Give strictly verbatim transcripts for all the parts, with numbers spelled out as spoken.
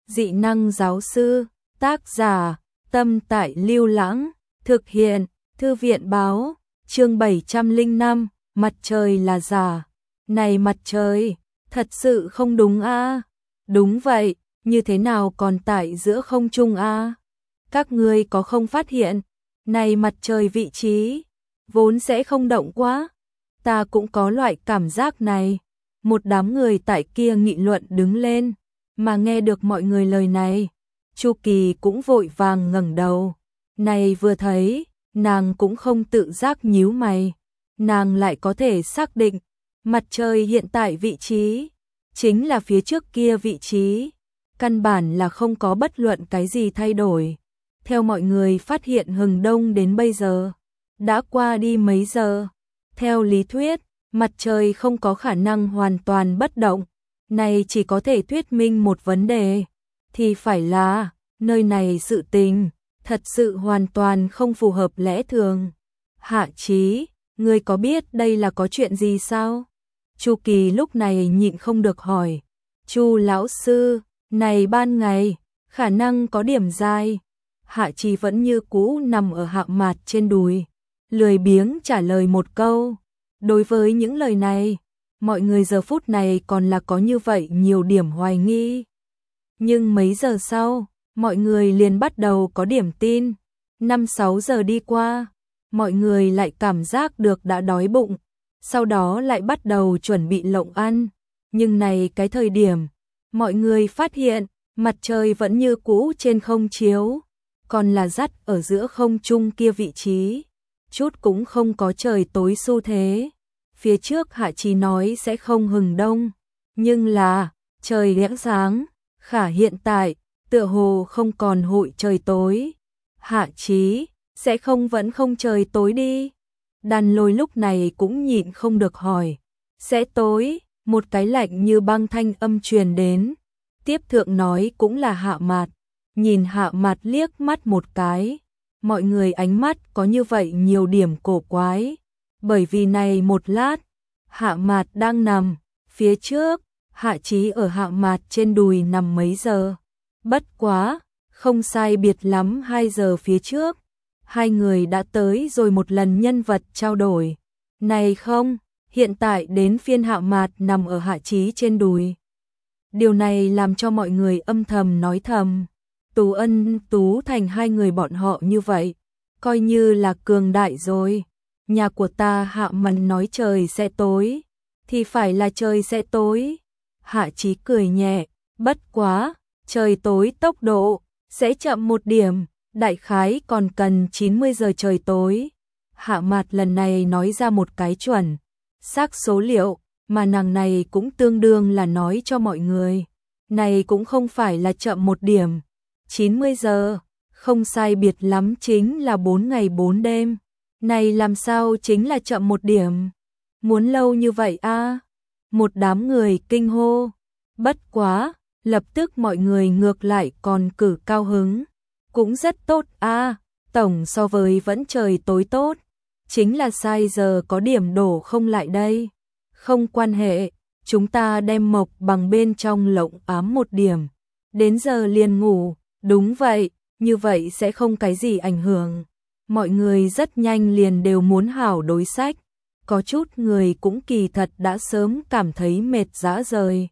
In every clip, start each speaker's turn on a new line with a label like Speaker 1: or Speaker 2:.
Speaker 1: Dị năng giáo sư, tác giả, Tâm Tại Lưu Lãng, thực hiện, Thư viện báo, chương bảy trăm lẻ năm, mặt trời là giả. Này mặt trời, thật sự không đúng a? Đúng vậy, như thế nào còn tại giữa không trung a? Các ngươi có không phát hiện, này mặt trời vị trí, vốn sẽ không động quá. Ta cũng có loại cảm giác này. Một đám người tại kia nghị luận đứng lên, mà nghe được mọi người lời này, Chu Kỳ cũng vội vàng ngẩng đầu. Này vừa thấy, nàng cũng không tự giác nhíu mày, nàng lại có thể xác định, mặt trời hiện tại vị trí, chính là phía trước kia vị trí, căn bản là không có bất luận cái gì thay đổi. Theo mọi người phát hiện hừng đông đến bây giờ, đã qua đi mấy giờ, theo lý thuyết, mặt trời không có khả năng hoàn toàn bất động, này chỉ có thể thuyết minh một vấn đề, thì phải là, nơi này sự tình, thật sự hoàn toàn không phù hợp lẽ thường. Hạ Chí, ngươi có biết đây là có chuyện gì sao? Chu Kỳ lúc này nhịn không được hỏi. Chu lão sư, này ban ngày, khả năng có điểm dài. Hạ Chí vẫn như cũ nằm ở Hạ Mạt trên đùi, lười biếng trả lời một câu. Đối với những lời này, mọi người giờ phút này còn là có như vậy nhiều điểm hoài nghi. Nhưng mấy giờ sau, mọi người liền bắt đầu có điểm tin. Năm sáu giờ đi qua, mọi người lại cảm giác được đã đói bụng, sau đó lại bắt đầu chuẩn bị lộng ăn. Nhưng này cái thời điểm, mọi người phát hiện, mặt trời vẫn như cũ trên không chiếu, còn là dắt ở giữa không trung kia vị trí, chút cũng không có trời tối xu thế. Phía trước Hạ Chí nói sẽ không hừng đông, nhưng là, trời lẽ sáng, khả hiện tại, tựa hồ không còn hội trời tối. Hạ Chí, sẽ không vẫn không trời tối đi. Đàn Lôi lúc này cũng nhịn không được hỏi. Sẽ tối, một cái lạnh như băng thanh âm truyền đến. Tiếp thượng nói cũng là Hạ Mạt. Nhìn Hạ Mạt liếc mắt một cái. Mọi người ánh mắt có như vậy nhiều điểm cổ quái. Bởi vì này một lát, Hạ Mạt đang nằm, phía trước, Hạ Chí ở Hạ Mạt trên đùi nằm mấy giờ. Bất quá, không sai biệt lắm hai giờ phía trước, hai người đã tới rồi một lần nhân vật trao đổi. Này không, hiện tại đến phiên Hạ Mạt nằm ở Hạ Chí trên đùi. Điều này làm cho mọi người âm thầm nói thầm. Tú Ân, Tú Thành hai người bọn họ như vậy, coi như là cường đại rồi. Nhà của ta Hạ Mạt nói trời sẽ tối, thì phải là trời sẽ tối. Hạ Chí cười nhẹ, bất quá, trời tối tốc độ sẽ chậm một điểm, đại khái còn cần chín mươi giờ trời tối. Hạ Mạt lần này nói ra một cái chuẩn xác số liệu, mà nàng này cũng tương đương là nói cho mọi người. Này cũng không phải là chậm một điểm, chín mươi giờ, không sai biệt lắm chính là bốn ngày bốn đêm. Này làm sao chính là chậm một điểm? Muốn lâu như vậy a? À? Một đám người kinh hô. Bất quá, lập tức mọi người ngược lại còn cử cao hứng. Cũng rất tốt a, à, tổng so với vẫn trời tối tốt. Chính là sai giờ có điểm đổ không lại đây. Không quan hệ, chúng ta đem mộc bằng bên trong lộng ám một điểm. Đến giờ liền ngủ, đúng vậy, như vậy sẽ không cái gì ảnh hưởng. Mọi người rất nhanh liền đều muốn hảo đối sách. Có chút người cũng kỳ thật đã sớm cảm thấy mệt rã rời.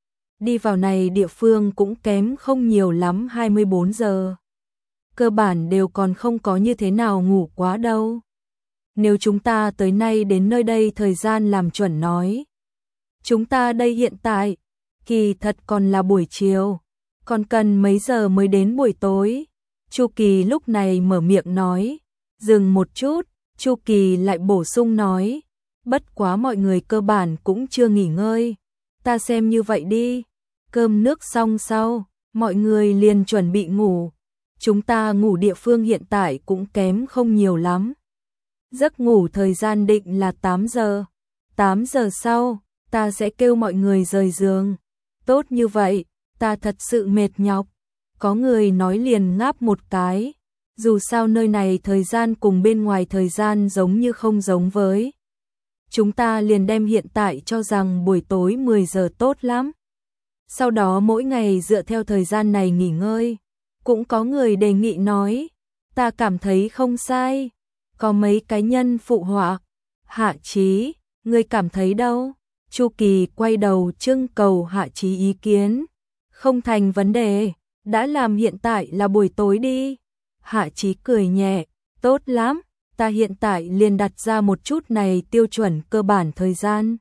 Speaker 1: Đi vào này địa phương cũng kém không nhiều lắm hai mươi bốn giờ. Cơ bản đều còn không có như thế nào ngủ quá đâu. Nếu chúng ta tới nay đến nơi đây thời gian làm chuẩn nói. Chúng ta đây hiện tại, kỳ thật còn là buổi chiều. Còn cần mấy giờ mới đến buổi tối. Chu Kỳ lúc này mở miệng nói. Dừng một chút, Chu Kỳ lại bổ sung nói. Bất quá mọi người cơ bản cũng chưa nghỉ ngơi. Ta xem như vậy đi. Cơm nước xong sau, mọi người liền chuẩn bị ngủ. Chúng ta ngủ địa phương hiện tại cũng kém không nhiều lắm. Giấc ngủ thời gian định là tám giờ. tám giờ sau, ta sẽ kêu mọi người rời giường. Tốt như vậy, ta thật sự mệt nhọc. Có người nói liền ngáp một cái. Dù sao nơi này thời gian cùng bên ngoài thời gian giống như không giống với. Chúng ta liền đem hiện tại cho rằng buổi tối mười giờ tốt lắm. sau đó mỗi ngày dựa theo thời gian này nghỉ ngơi. Cũng có người đề nghị nói, ta cảm thấy không sai. Có mấy cá nhân phụ họa, Hạ Chí, ngươi cảm thấy đâu? Chu Kỳ quay đầu trưng cầu Hạ Chí ý kiến. Không thành vấn đề, đã làm hiện tại là buổi tối đi. Hạ Chí cười nhẹ, tốt lắm, ta hiện tại liền đặt ra một chút này tiêu chuẩn cơ bản thời gian.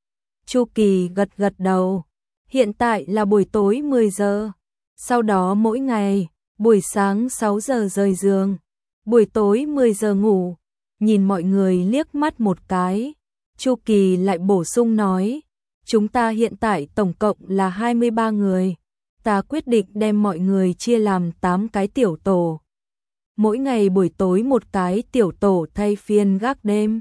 Speaker 1: Chu Kỳ gật gật đầu, hiện tại là buổi tối mười giờ, sau đó mỗi ngày, buổi sáng sáu giờ rời giường, buổi tối mười giờ ngủ. Nhìn mọi người liếc mắt một cái, Chu Kỳ lại bổ sung nói, chúng ta hiện tại tổng cộng là hai mươi ba người, ta quyết định đem mọi người chia làm tám cái tiểu tổ. Mỗi ngày buổi tối một cái tiểu tổ thay phiên gác đêm.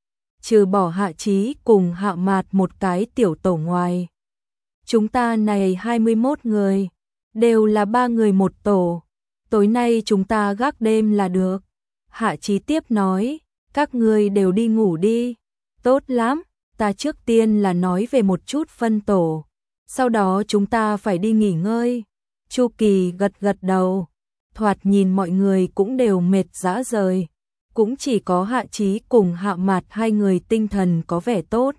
Speaker 1: Trừ bỏ Hạ Chí cùng Hạ Mạt một cái tiểu tổ ngoài. Chúng ta này hai mươi mốt người, đều là ba người một tổ. Tối nay chúng ta gác đêm là được. Hạ Chí tiếp nói, các người đều đi ngủ đi. Tốt lắm, ta trước tiên là nói về một chút phân tổ. Sau đó chúng ta phải đi nghỉ ngơi. Chu Kỳ gật gật đầu. Thoạt nhìn mọi người cũng đều mệt rã rời. Cũng chỉ có Hạ Chí cùng Hạ Mạt hai người tinh thần có vẻ tốt.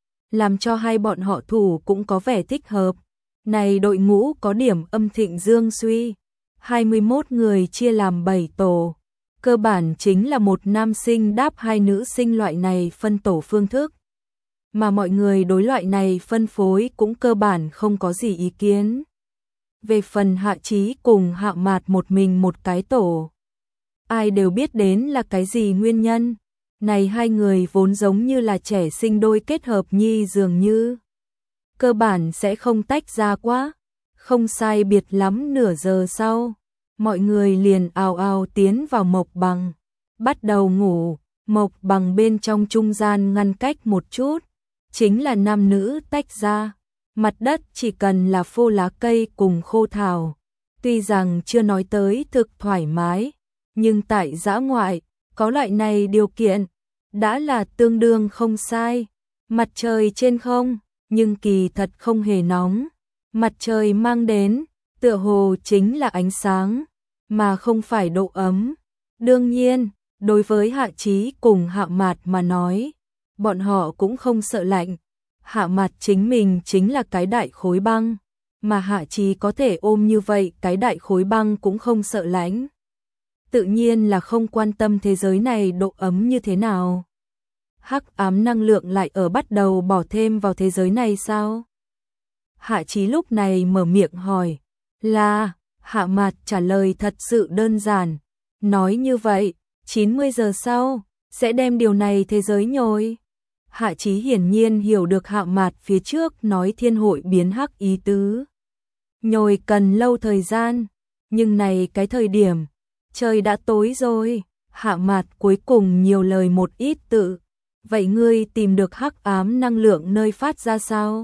Speaker 1: Làm cho hai bọn họ thủ cũng có vẻ thích hợp. Này đội ngũ có điểm âm thịnh dương suy. hai mươi mốt người chia làm bảy tổ. Cơ bản chính là một nam sinh đáp hai nữ sinh loại này phân tổ phương thức. Mà mọi người đối loại này phân phối cũng cơ bản không có gì ý kiến. Về phần Hạ Chí cùng Hạ Mạt một mình một cái tổ. Ai đều biết đến là cái gì nguyên nhân. Này hai người vốn giống như là trẻ sinh đôi kết hợp nhi dường như. Cơ bản sẽ không tách ra quá. Không sai biệt lắm nửa giờ sau. Mọi người liền ào ào tiến vào mộc bằng. Bắt đầu ngủ. Mộc bằng bên trong trung gian ngăn cách một chút. Chính là nam nữ tách ra. Mặt đất chỉ cần là phô lá cây cùng khô thảo. Tuy rằng chưa nói tới thực thoải mái. Nhưng tại dã ngoại, có loại này điều kiện. Đã là tương đương không sai. Mặt trời trên không, nhưng kỳ thật không hề nóng. Mặt trời mang đến, tựa hồ chính là ánh sáng, mà không phải độ ấm. Đương nhiên, đối với Hạ Chí cùng Hạ Mạt mà nói, bọn họ cũng không sợ lạnh. Hạ Mạt chính mình chính là cái đại khối băng, mà Hạ Chí có thể ôm như vậy cái đại khối băng cũng không sợ lạnh. Tự nhiên là không quan tâm thế giới này độ ấm như thế nào. Hắc ám năng lượng lại ở bắt đầu bỏ thêm vào thế giới này sao? Hạ Chí lúc này mở miệng hỏi. Là, Hạ Mạt trả lời thật sự đơn giản. Nói như vậy, chín mươi giờ sau, sẽ đem điều này thế giới nhồi. Hạ Chí hiển nhiên hiểu được Hạ Mạt phía trước nói thiên hội biến hắc ý tứ. Nhồi cần lâu thời gian, nhưng này cái thời điểm, trời đã tối rồi. Hạ Mạt cuối cùng nhiều lời một ít tự. Vậy ngươi tìm được hắc ám năng lượng nơi phát ra sao?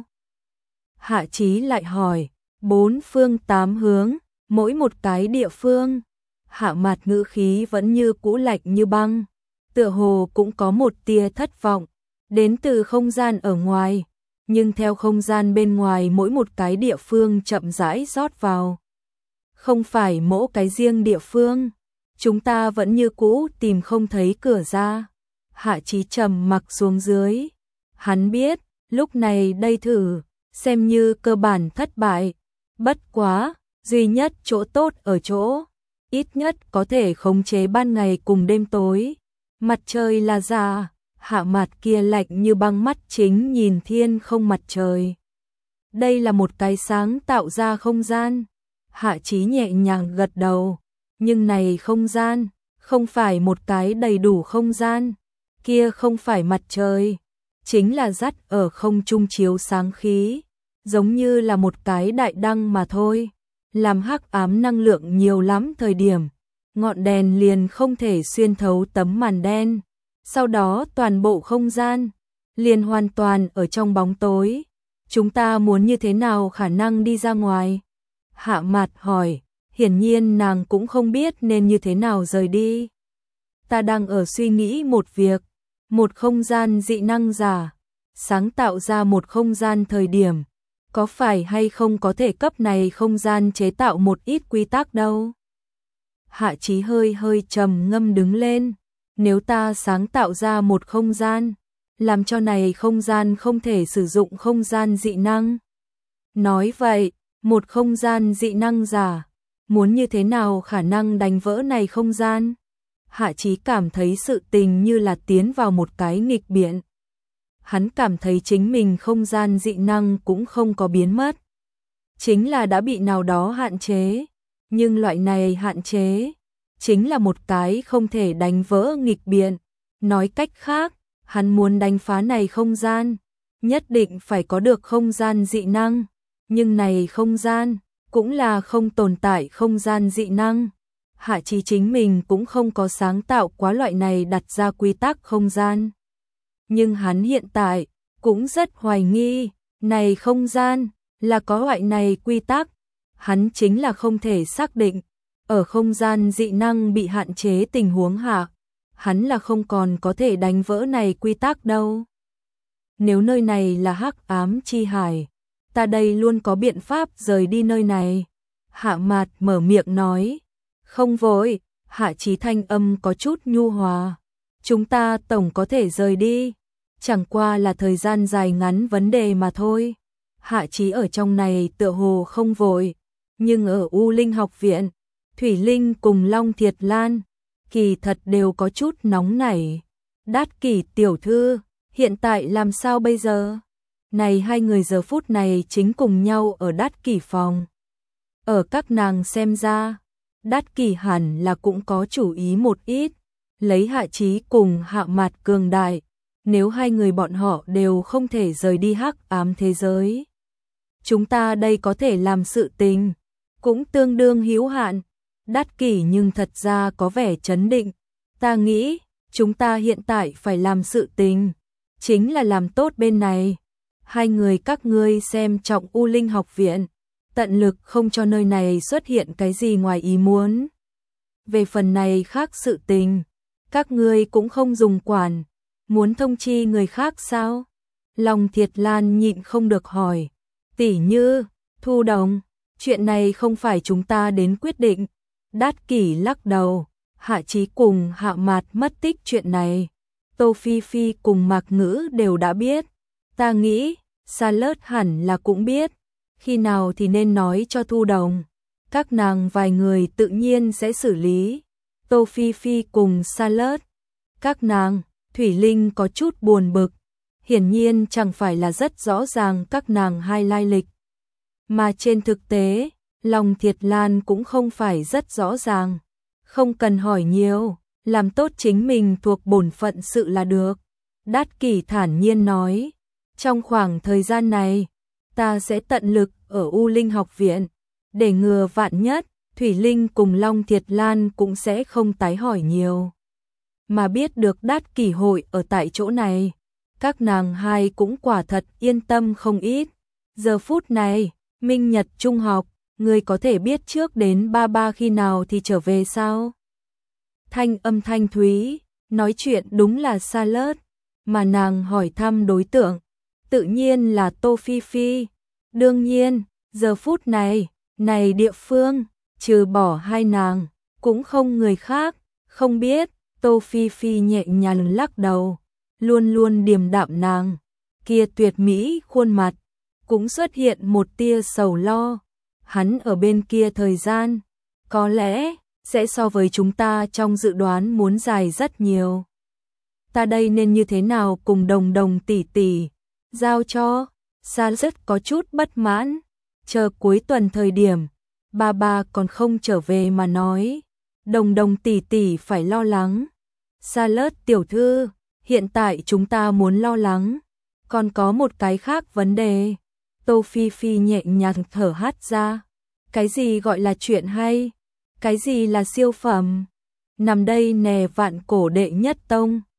Speaker 1: Hạ Chí lại hỏi, bốn phương tám hướng, mỗi một cái địa phương. Hạ Mạt ngữ khí vẫn như cũ lạnh như băng, tựa hồ cũng có một tia thất vọng, đến từ không gian ở ngoài, nhưng theo không gian bên ngoài mỗi một cái địa phương chậm rãi rót vào. Không phải mỗi cái riêng địa phương, chúng ta vẫn như cũ tìm không thấy cửa ra. Hạ Chí trầm mặc xuống dưới. Hắn biết, lúc này đây thử, xem như cơ bản thất bại. Bất quá, duy nhất chỗ tốt ở chỗ, ít nhất có thể khống chế ban ngày cùng đêm tối. Mặt trời là giả, Hạ Mạt kia lạnh như băng mắt chính nhìn thiên không mặt trời. Đây là một cái sáng tạo ra không gian. Hạ Chí nhẹ nhàng gật đầu. Nhưng này không gian, không phải một cái đầy đủ không gian. Kia không phải mặt trời, chính là dắt ở không trung chiếu sáng khí, giống như là một cái đại đăng mà thôi. Làm hắc ám năng lượng nhiều lắm thời điểm, ngọn đèn liền không thể xuyên thấu tấm màn đen. Sau đó toàn bộ không gian liền hoàn toàn ở trong bóng tối. Chúng ta muốn như thế nào khả năng đi ra ngoài? Hạ Mạt hỏi, hiển nhiên nàng cũng không biết nên như thế nào rời đi. Ta đang ở suy nghĩ một việc. Một không gian dị năng giả, sáng tạo ra một không gian thời điểm, có phải hay không có thể cấp này không gian chế tạo một ít quy tắc đâu. Hạ Chí hơi hơi trầm ngâm đứng lên, nếu ta sáng tạo ra một không gian, làm cho này không gian không thể sử dụng không gian dị năng. Nói vậy, một không gian dị năng giả, muốn như thế nào khả năng đánh vỡ này không gian? Hạ Chí cảm thấy sự tình như là tiến vào một cái nghịch biển. Hắn cảm thấy chính mình không gian dị năng cũng không có biến mất. Chính là đã bị nào đó hạn chế. Nhưng loại này hạn chế, chính là một cái không thể đánh vỡ nghịch biển. Nói cách khác, hắn muốn đánh phá này không gian, nhất định phải có được không gian dị năng. Nhưng này không gian, cũng là không tồn tại không gian dị năng. Hạ Chí chính mình cũng không có sáng tạo quá loại này đặt ra quy tắc không gian. Nhưng hắn hiện tại cũng rất hoài nghi, này không gian là có loại này quy tắc. Hắn chính là không thể xác định, ở không gian dị năng bị hạn chế tình huống hạ, hắn là không còn có thể đánh vỡ này quy tắc đâu. Nếu nơi này là hắc ám chi hải, ta đây luôn có biện pháp rời đi nơi này. Hạ Mạt mở miệng nói. Không vội, Hạ Chí thanh âm có chút nhu hòa. Chúng ta tổng có thể rời đi, chẳng qua là thời gian dài ngắn vấn đề mà thôi. Hạ Chí ở trong này tựa hồ không vội, nhưng ở U Linh học viện, Thủy Linh cùng Long Thiệt Lan, kỳ thật đều có chút nóng nảy. Đát Kỷ tiểu thư, hiện tại làm sao bây giờ? Này hai người giờ phút này chính cùng nhau ở Đát Kỷ phòng. Ở các nàng xem ra, Đát Kỷ hẳn là cũng có chủ ý một ít, lấy Hạ Chí cùng Hạ Mạt cường đại, nếu hai người bọn họ đều không thể rời đi hắc ám thế giới. Chúng ta đây có thể làm sự tình, cũng tương đương hữu hạn. Đát Kỷ nhưng thật ra có vẻ chấn định, ta nghĩ, chúng ta hiện tại phải làm sự tình, chính là làm tốt bên này. Hai người các ngươi xem trọng U Linh học viện, tận lực không cho nơi này xuất hiện cái gì ngoài ý muốn. Về phần này khác sự tình, các ngươi cũng không dùng quản, muốn thông chi người khác sao? Long Thiệt Lan nhịn không được hỏi, tỷ như, Thu Đồng, chuyện này không phải chúng ta đến quyết định. Đát Kỷ lắc đầu, Hạ Chí cùng Hạ Mạt mất tích chuyện này, Tô Phi Phi cùng Mạc Ngữ đều đã biết, ta nghĩ, Charlotte hẳn là cũng biết, khi nào thì nên nói cho Thu Đồng, các nàng vài người tự nhiên sẽ xử lý. Tô Phi Phi cùng Charlotte, các nàng, Thủy Linh có chút buồn bực, hiển nhiên chẳng phải là rất rõ ràng các nàng hai lai lịch. Mà trên thực tế, Long Thiệt Lan cũng không phải rất rõ ràng, không cần hỏi nhiều, làm tốt chính mình thuộc bổn phận sự là được. Đát Kỷ thản nhiên nói, trong khoảng thời gian này, ta sẽ tận lực ở U Linh học viện, để ngừa vạn nhất, Thủy Linh cùng Long Thiệt Lan cũng sẽ không tái hỏi nhiều. Mà biết được Đát Kỷ hội ở tại chỗ này, các nàng hai cũng quả thật yên tâm không ít. Giờ phút này, Minh Nhật trung học, người có thể biết trước đến ba ba khi nào thì trở về sao? Thanh âm thanh thúy, nói chuyện đúng là Charlotte, mà nàng hỏi thăm đối tượng, tự nhiên là Tô Phi Phi. Đương nhiên, giờ phút này, này địa phương, trừ bỏ hai nàng, cũng không người khác, không biết. Tô Phi Phi nhẹ nhàng lắc đầu, luôn luôn điềm đạm nàng, kia tuyệt mỹ khuôn mặt, cũng xuất hiện một tia sầu lo. Hắn ở bên kia thời gian, có lẽ, sẽ so với chúng ta trong dự đoán muốn dài rất nhiều. Ta đây nên như thế nào cùng Đồng Đồng tỷ tỷ, giao cho, Sa rất có chút bất mãn, chờ cuối tuần thời điểm, ba ba còn không trở về mà nói, Đồng Đồng tỷ tỷ phải lo lắng. Charlotte tiểu thư, hiện tại chúng ta muốn lo lắng, còn có một cái khác vấn đề. Tô Phi Phi nhẹ nhàng thở hắt ra, cái gì gọi là chuyện hay, cái gì là siêu phẩm, nằm đây nè vạn cổ đệ nhất tông.